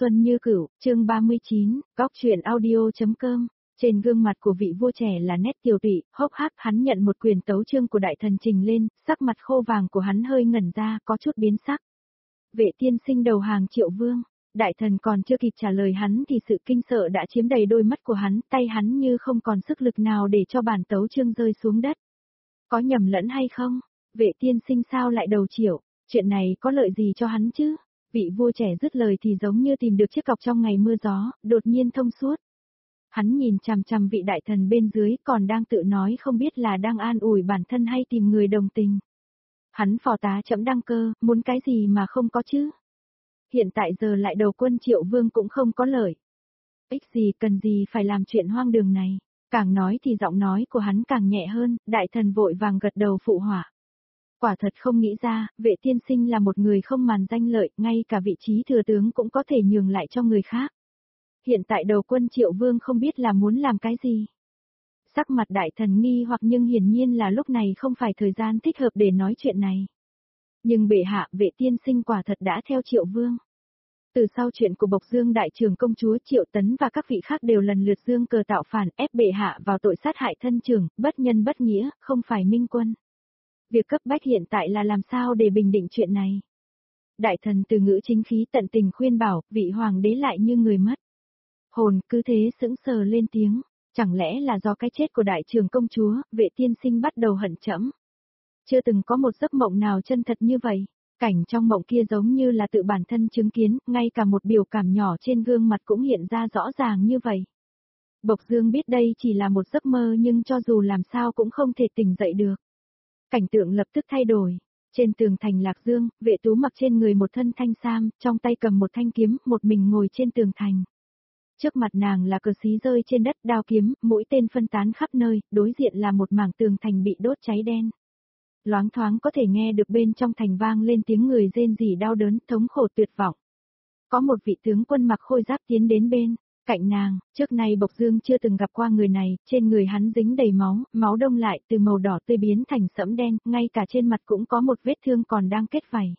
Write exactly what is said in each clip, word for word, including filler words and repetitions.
xuân như cửu, chương ba mươi chín, góc truyện audio.com. Trên gương mặt của vị vua trẻ là nét tiều tụy, hốc hác, hắn nhận một quyền tấu chương của đại thần trình lên, sắc mặt khô vàng của hắn hơi ngẩn ra, có chút biến sắc. Vệ tiên sinh đầu hàng Triệu Vương, đại thần còn chưa kịp trả lời hắn thì sự kinh sợ đã chiếm đầy đôi mắt của hắn, tay hắn như không còn sức lực nào để cho bản tấu chương rơi xuống đất. Có nhầm lẫn hay không? Vệ tiên sinh sao lại đầu Triệu? Chuyện này có lợi gì cho hắn chứ? Vị vua trẻ dứt lời thì giống như tìm được chiếc cọc trong ngày mưa gió, đột nhiên thông suốt. Hắn nhìn chằm chằm vị đại thần bên dưới còn đang tự nói không biết là đang an ủi bản thân hay tìm người đồng tình. Hắn phò tá trẫm đăng cơ, muốn cái gì mà không có chứ? Hiện tại giờ lại đầu quân Triệu Vương cũng không có lợi. Ích gì cần gì phải làm chuyện hoang đường này. Càng nói thì giọng nói của hắn càng nhẹ hơn, đại thần vội vàng gật đầu phụ họa. Quả thật không nghĩ ra, vệ tiên sinh là một người không màng danh lợi, ngay cả vị trí thừa tướng cũng có thể nhường lại cho người khác. Hiện tại đầu quân Triệu Vương không biết là muốn làm cái gì. Sắc mặt đại thần nghi hoặc nhưng hiển nhiên là lúc này không phải thời gian thích hợp để nói chuyện này. Nhưng bệ hạ, vệ tiên sinh quả thật đã theo Triệu Vương. Từ sau chuyện của Bộc Dương đại trưởng công chúa Triệu Tấn và các vị khác đều lần lượt dương cờ tạo phản ép bệ hạ vào tội sát hại thân trưởng, bất nhân bất nghĩa, không phải minh quân. Việc cấp bách hiện tại là làm sao để bình định chuyện này. Đại thần từ ngữ chính khí tận tình khuyên bảo, vị hoàng đế lại như người mất. Hồn cứ thế sững sờ lên tiếng, chẳng lẽ là do cái chết của đại trưởng công chúa, vệ tiên sinh bắt đầu hận trẫm. Chưa từng có một giấc mộng nào chân thật như vậy, cảnh trong mộng kia giống như là tự bản thân chứng kiến, ngay cả một biểu cảm nhỏ trên gương mặt cũng hiện ra rõ ràng như vậy. Bộc Dương biết đây chỉ là một giấc mơ nhưng cho dù làm sao cũng không thể tỉnh dậy được. Cảnh tượng lập tức thay đổi. Trên tường thành Lạc Dương, vệ tú mặc trên người một thân thanh sam, trong tay cầm một thanh kiếm, một mình ngồi trên tường thành. Trước mặt nàng là cờ xí rơi trên đất, đao kiếm, mũi tên phân tán khắp nơi, đối diện là một mảng tường thành bị đốt cháy đen. Loáng thoáng có thể nghe được bên trong thành vang lên tiếng người rên rỉ đau đớn, thống khổ tuyệt vọng. Có một vị tướng quân mặc khôi giáp tiến đến bên cạnh nàng, trước nay Bộc Dương chưa từng gặp qua người này, trên người hắn dính đầy máu, máu đông lại từ màu đỏ tươi biến thành sẫm đen, ngay cả trên mặt cũng có một vết thương còn đang kết vảy.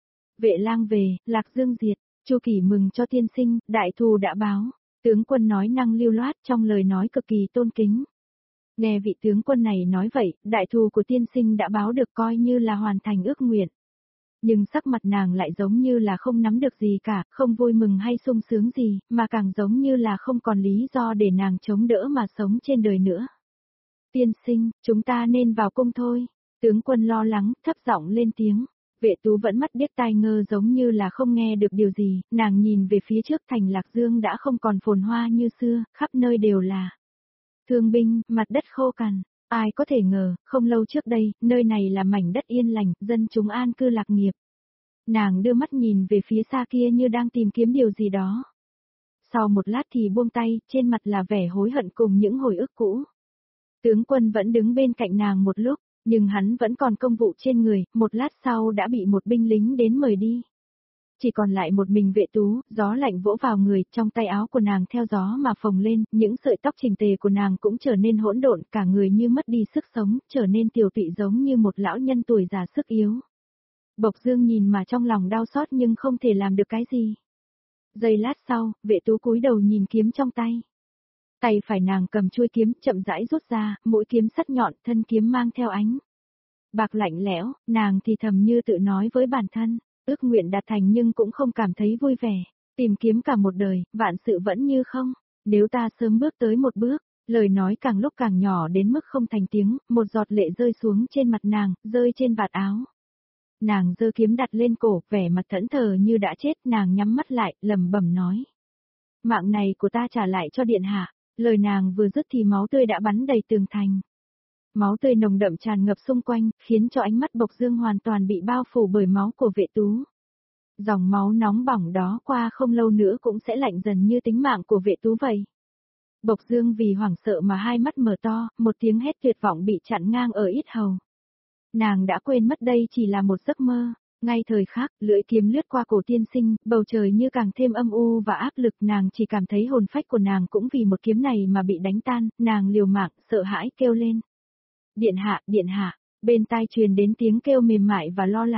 Vệ lang về, Lạc Dương diệt, Chu Kỳ mừng cho tiên sinh, đại thù đã báo, tướng quân nói năng lưu loát trong lời nói cực kỳ tôn kính. Nghe vị tướng quân này nói vậy, đại thù của tiên sinh đã báo được coi như là hoàn thành ước nguyện. Nhưng sắc mặt nàng lại giống như là không nắm được gì cả, không vui mừng hay sung sướng gì, mà càng giống như là không còn lý do để nàng chống đỡ mà sống trên đời nữa. Tiên sinh, chúng ta nên vào cung thôi. Tướng quân lo lắng, thấp giọng lên tiếng. Vệ tú vẫn mắt điếc tai ngơ giống như là không nghe được điều gì, nàng nhìn về phía trước thành Lạc Dương đã không còn phồn hoa như xưa, khắp nơi đều là thương binh, mặt đất khô cằn. Ai có thể ngờ, không lâu trước đây, nơi này là mảnh đất yên lành, dân chúng an cư lạc nghiệp. Nàng đưa mắt nhìn về phía xa kia như đang tìm kiếm điều gì đó. Sau một lát thì buông tay, trên mặt là vẻ hối hận cùng những hồi ức cũ. Tướng quân vẫn đứng bên cạnh nàng một lúc, nhưng hắn vẫn còn công vụ trên người, một lát sau đã bị một binh lính đến mời đi. Chỉ còn lại một mình vệ tú, gió lạnh vỗ vào người, trong tay áo của nàng theo gió mà phồng lên, những sợi tóc chỉnh tề của nàng cũng trở nên hỗn độn, cả người như mất đi sức sống, trở nên tiều tụy giống như một lão nhân tuổi già sức yếu. Bộc Dương nhìn mà trong lòng đau xót nhưng không thể làm được cái gì. Giây lát sau, vệ tú cúi đầu nhìn kiếm trong tay. Tay phải nàng cầm chuôi kiếm, chậm rãi rút ra, mũi kiếm sắc nhọn, thân kiếm mang theo ánh bạc lạnh lẽo, nàng thì thầm như tự nói với bản thân. Ước nguyện đạt thành nhưng cũng không cảm thấy vui vẻ, tìm kiếm cả một đời, vạn sự vẫn như không, nếu ta sớm bước tới một bước, lời nói càng lúc càng nhỏ đến mức không thành tiếng, một giọt lệ rơi xuống trên mặt nàng, rơi trên vạt áo. Nàng giơ kiếm đặt lên cổ, vẻ mặt thẫn thờ như đã chết, nàng nhắm mắt lại, lẩm bẩm nói. Mạng này của ta trả lại cho điện hạ, lời nàng vừa dứt thì máu tươi đã bắn đầy tường thành. Máu tươi nồng đậm tràn ngập xung quanh, khiến cho ánh mắt Bộc Dương hoàn toàn bị bao phủ bởi máu của vệ tú. Dòng máu nóng bỏng đó qua không lâu nữa cũng sẽ lạnh dần như tính mạng của vệ tú vậy. Bộc Dương vì hoảng sợ mà hai mắt mở to, một tiếng hét tuyệt vọng bị chặn ngang ở yết hầu. Nàng đã quên mất đây chỉ là một giấc mơ. Ngay thời khắc, lưỡi kiếm lướt qua cổ tiên sinh, bầu trời như càng thêm âm u và áp lực, nàng chỉ cảm thấy hồn phách của nàng cũng vì một kiếm này mà bị đánh tan, nàng liều mạng, sợ hãi kêu lên. Điện hạ, điện hạ, bên tai truyền đến tiếng kêu mềm mại và lo lắng.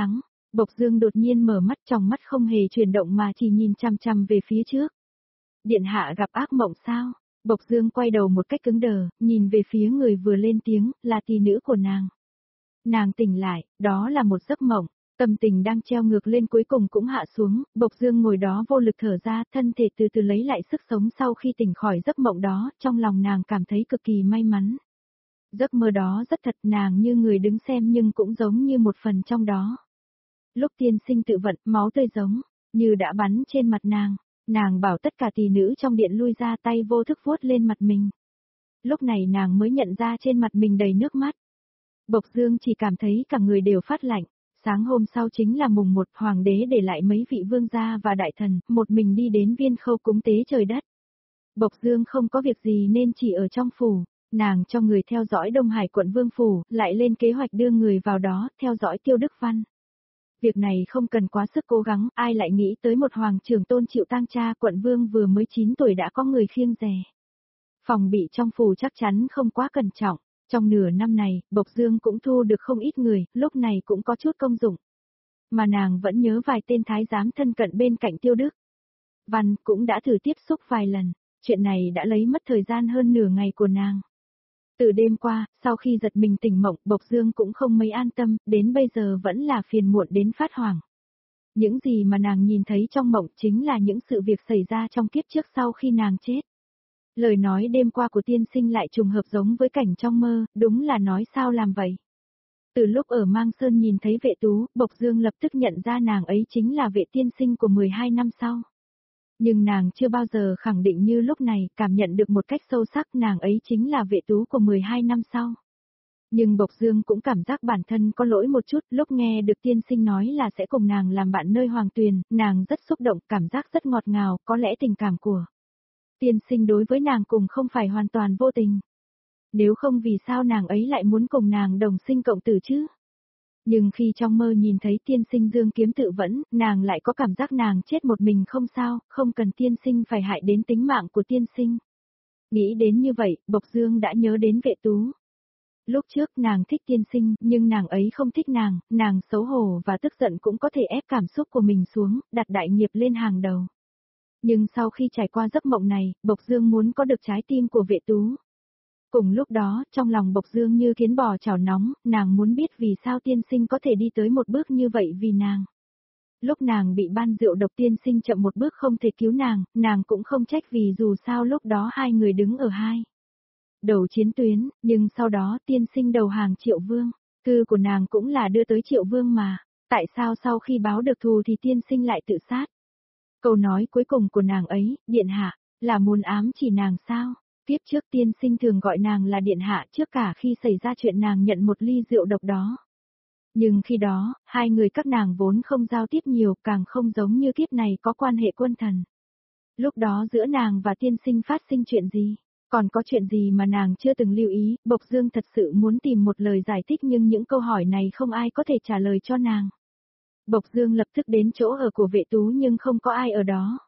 Bộc Dương đột nhiên mở mắt, trong mắt không hề chuyển động mà chỉ nhìn chằm chằm về phía trước. Điện hạ gặp ác mộng sao? Bộc Dương quay đầu một cách cứng đờ, nhìn về phía người vừa lên tiếng, là tỷ nữ của nàng. Nàng tỉnh lại, đó là một giấc mộng, tâm tình đang treo ngược lên cuối cùng cũng hạ xuống, Bộc Dương ngồi đó vô lực thở ra, thân thể từ từ lấy lại sức sống sau khi tỉnh khỏi giấc mộng đó, trong lòng nàng cảm thấy cực kỳ may mắn. Giấc mơ đó rất thật, nàng như người đứng xem nhưng cũng giống như một phần trong đó. Lúc tiên sinh tự vận, máu tươi giống như đã bắn trên mặt nàng, nàng bảo tất cả tỷ nữ trong điện lui ra, tay vô thức vuốt lên mặt mình. Lúc này nàng mới nhận ra trên mặt mình đầy nước mắt. Bộc Dương chỉ cảm thấy cả người đều phát lạnh. Sáng hôm sau chính là mùng một, hoàng đế để lại mấy vị vương gia và đại thần, một mình đi đến Viên Khâu cúng tế trời đất. Bộc Dương không có việc gì nên chỉ ở trong phủ, nàng cho người theo dõi Đông Hải quận Vương phủ, lại lên kế hoạch đưa người vào đó, theo dõi Tiêu Đức Văn. Việc này không cần quá sức cố gắng, ai lại nghĩ tới một hoàng trưởng tôn chịu tang cha quận Vương vừa mới chín tuổi đã có người khiêng dè. Phòng bị trong phủ chắc chắn không quá cẩn trọng. Trong nửa năm này, Bộc Dương cũng thu được không ít người, lúc này cũng có chút công dụng. Mà nàng vẫn nhớ vài tên thái giám thân cận bên cạnh Tiêu Đức Văn, cũng đã thử tiếp xúc vài lần, chuyện này đã lấy mất thời gian hơn nửa ngày của nàng. Từ đêm qua, sau khi giật mình tỉnh mộng, Bộc Dương cũng không mấy an tâm, đến bây giờ vẫn là phiền muộn đến phát hoảng. Những gì mà nàng nhìn thấy trong mộng chính là những sự việc xảy ra trong kiếp trước sau khi nàng chết. Lời nói đêm qua của tiên sinh lại trùng hợp giống với cảnh trong mơ, đúng là nói sao làm vậy. Từ lúc ở Mang Sơn nhìn thấy vệ tú, Bộc Dương lập tức nhận ra nàng ấy chính là vệ tiên sinh của mười hai năm sau. Nhưng nàng chưa bao giờ khẳng định như lúc này, cảm nhận được một cách sâu sắc nàng ấy chính là vệ tú của mười hai năm sau. Nhưng Bộc Dương cũng cảm giác bản thân có lỗi một chút, lúc nghe được tiên sinh nói là sẽ cùng nàng làm bạn nơi Hoàng Tuyền, nàng rất xúc động, cảm giác rất ngọt ngào, có lẽ tình cảm của tiên sinh đối với nàng cùng không phải hoàn toàn vô tình. Nếu không vì sao nàng ấy lại muốn cùng nàng đồng sinh cộng tử chứ? Nhưng khi trong mơ nhìn thấy tiên sinh dương kiếm tự vẫn, nàng lại có cảm giác nàng chết một mình không sao, không cần tiên sinh phải hại đến tính mạng của tiên sinh. Nghĩ đến như vậy, Bộc Dương đã nhớ đến vệ tú. Lúc trước nàng thích tiên sinh, nhưng nàng ấy không thích nàng, nàng xấu hổ và tức giận cũng có thể ép cảm xúc của mình xuống, đặt đại nghiệp lên hàng đầu. Nhưng sau khi trải qua giấc mộng này, Bộc Dương muốn có được trái tim của vệ tú. Cùng lúc đó, trong lòng Bộc Dương như kiến bò chảo nóng, nàng muốn biết vì sao tiên sinh có thể đi tới một bước như vậy vì nàng. Lúc nàng bị ban rượu độc tiên sinh chậm một bước không thể cứu nàng, nàng cũng không trách vì dù sao lúc đó hai người đứng ở hai đầu chiến tuyến, nhưng sau đó tiên sinh đầu hàng Triệu Vương, cư của nàng cũng là đưa tới Triệu Vương mà, tại sao sau khi báo được thù thì tiên sinh lại tự sát? Câu nói cuối cùng của nàng ấy, điện hạ, là muốn ám chỉ nàng sao? Tiếp trước tiên sinh thường gọi nàng là điện hạ trước cả khi xảy ra chuyện nàng nhận một ly rượu độc đó. Nhưng khi đó, hai người các nàng vốn không giao tiếp nhiều, càng không giống như kiếp này có quan hệ quân thần. Lúc đó giữa nàng và tiên sinh phát sinh chuyện gì? Còn có chuyện gì mà nàng chưa từng lưu ý? Bộc Dương thật sự muốn tìm một lời giải thích nhưng những câu hỏi này không ai có thể trả lời cho nàng. Bộc Dương lập tức đến chỗ ở của vệ tú nhưng không có ai ở đó.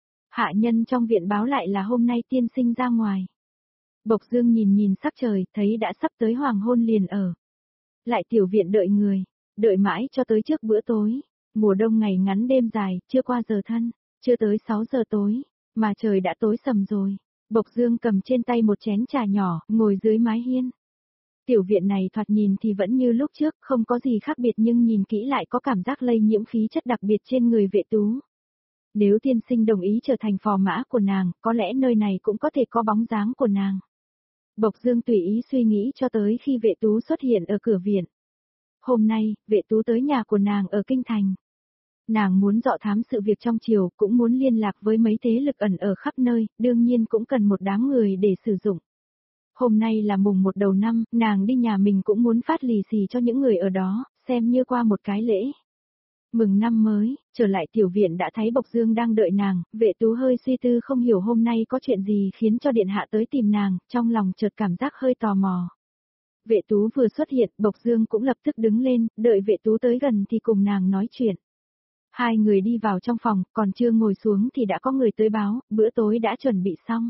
Hạ nhân trong viện báo lại là hôm nay tiên sinh ra ngoài. Bộc Dương nhìn nhìn sắc trời, thấy đã sắp tới hoàng hôn liền ở lại tiểu viện đợi người, đợi mãi cho tới trước bữa tối. Mùa đông ngày ngắn đêm dài, chưa qua giờ thân, chưa tới sáu giờ tối, mà trời đã tối sầm rồi. Bộc Dương cầm trên tay một chén trà nhỏ, ngồi dưới mái hiên. Tiểu viện này thoạt nhìn thì vẫn như lúc trước, không có gì khác biệt nhưng nhìn kỹ lại có cảm giác lây nhiễm khí chất đặc biệt trên người vệ tú. Nếu tiên sinh đồng ý trở thành phò mã của nàng, có lẽ nơi này cũng có thể có bóng dáng của nàng. Bộc Dương tùy ý suy nghĩ cho tới khi vệ tú xuất hiện ở cửa viện. Hôm nay, vệ tú tới nhà của nàng ở Kinh Thành. Nàng muốn dọ thám sự việc trong triều, cũng muốn liên lạc với mấy thế lực ẩn ở khắp nơi, đương nhiên cũng cần một đám người để sử dụng. Hôm nay là mùng một đầu năm, nàng đi nhà mình cũng muốn phát lì xì cho những người ở đó, xem như qua một cái lễ. Mừng năm mới, trở lại tiểu viện đã thấy Bộc Dương đang đợi nàng, vệ tú hơi suy tư không hiểu hôm nay có chuyện gì khiến cho điện hạ tới tìm nàng, trong lòng chợt cảm giác hơi tò mò. Vệ tú vừa xuất hiện, Bộc Dương cũng lập tức đứng lên, đợi vệ tú tới gần thì cùng nàng nói chuyện. Hai người đi vào trong phòng, còn chưa ngồi xuống thì đã có người tới báo, bữa tối đã chuẩn bị xong.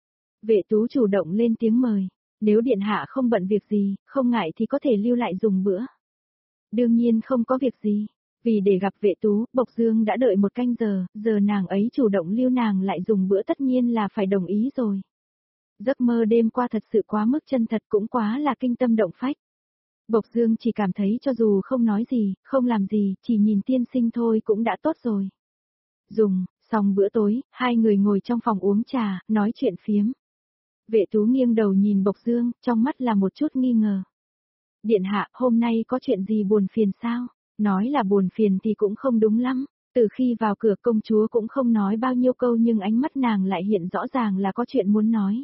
Vệ tú chủ động lên tiếng mời, nếu điện hạ không bận việc gì, không ngại thì có thể lưu lại dùng bữa. Đương nhiên không có việc gì. Vì để gặp vệ tú, Bộc Dương đã đợi một canh giờ, giờ nàng ấy chủ động lưu nàng lại dùng bữa tất nhiên là phải đồng ý rồi. Giấc mơ đêm qua thật sự quá mức chân thật cũng quá là kinh tâm động phách. Bộc Dương chỉ cảm thấy cho dù không nói gì, không làm gì, chỉ nhìn tiên sinh thôi cũng đã tốt rồi. Dùng, xong bữa tối, hai người ngồi trong phòng uống trà, nói chuyện phiếm. Vệ tú nghiêng đầu nhìn Bộc Dương, trong mắt là một chút nghi ngờ. Điện hạ, hôm nay có chuyện gì buồn phiền sao? Nói là buồn phiền thì cũng không đúng lắm. Từ khi vào cửa công chúa cũng không nói bao nhiêu câu nhưng ánh mắt nàng lại hiện rõ ràng là có chuyện muốn nói.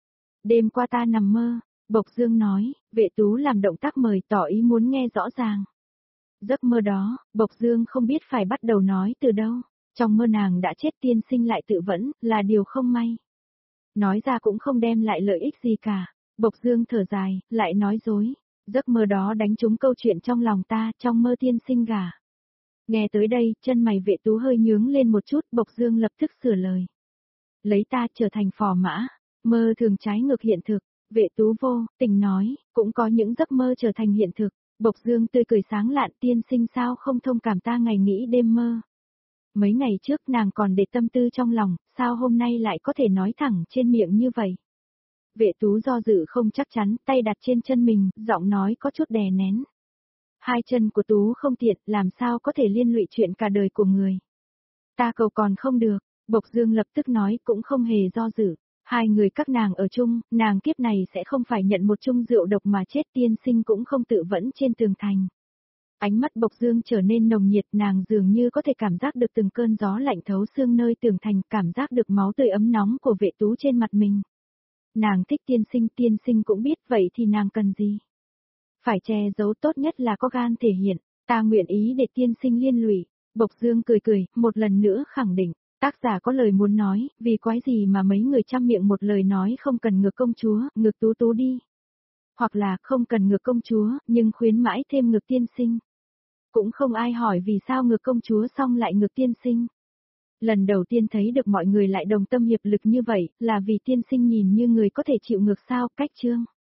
Đêm qua ta nằm mơ, Bộc Dương nói, vệ tú làm động tác mời tỏ ý muốn nghe rõ ràng. Giấc mơ đó, Bộc Dương không biết phải bắt đầu nói từ đâu. Trong mơ nàng đã chết tiên sinh lại tự vẫn, là điều không may. Nói ra cũng không đem lại lợi ích gì cả. Bộc Dương thở dài, lại nói dối. Giấc mơ đó đánh trúng câu chuyện trong lòng ta, trong mơ tiên sinh gả. Nghe tới đây, chân mày vệ tú hơi nhướng lên một chút, Bộc Dương lập tức sửa lời. Lấy ta trở thành phò mã, mơ thường trái ngược hiện thực, vệ tú vô, tình nói, cũng có những giấc mơ trở thành hiện thực. Bộc Dương tươi cười sáng lạn, tiên sinh sao không thông cảm ta ngày nghĩ đêm mơ. Mấy ngày trước nàng còn để tâm tư trong lòng, sao hôm nay lại có thể nói thẳng trên miệng như vậy. Vệ tú do dự không chắc chắn, tay đặt trên chân mình, giọng nói có chút đè nén. Hai chân của tú không tiện, làm sao có thể liên lụy chuyện cả đời của người. Ta cầu còn không được, Bộc Dương lập tức nói cũng không hề do dự. Hai người các nàng ở chung, nàng kiếp này sẽ không phải nhận một chung rượu độc mà chết, tiên sinh cũng không tự vẫn trên tường thành. Ánh mắt Bộc Dương trở nên nồng nhiệt, nàng dường như có thể cảm giác được từng cơn gió lạnh thấu xương nơi tường thành, cảm giác được máu tươi ấm nóng của vệ tú trên mặt mình. Nàng thích tiên sinh, tiên sinh cũng biết, vậy thì nàng cần gì? Phải che giấu, tốt nhất là có gan thể hiện, ta nguyện ý để tiên sinh liên lụy. Bộc Dương cười cười, một lần nữa khẳng định, tác giả có lời muốn nói, vì quái gì mà mấy người trăm miệng một lời nói không cần ngược công chúa, ngược tú tú đi. Hoặc là không cần ngược công chúa, nhưng khuyến mãi thêm ngược tiên sinh. Cũng không ai hỏi vì sao ngược công chúa xong lại ngược tiên sinh. Lần đầu tiên thấy được mọi người lại đồng tâm hiệp lực như vậy, là vì tiên sinh nhìn như người có thể chịu ngược sao, cách chương.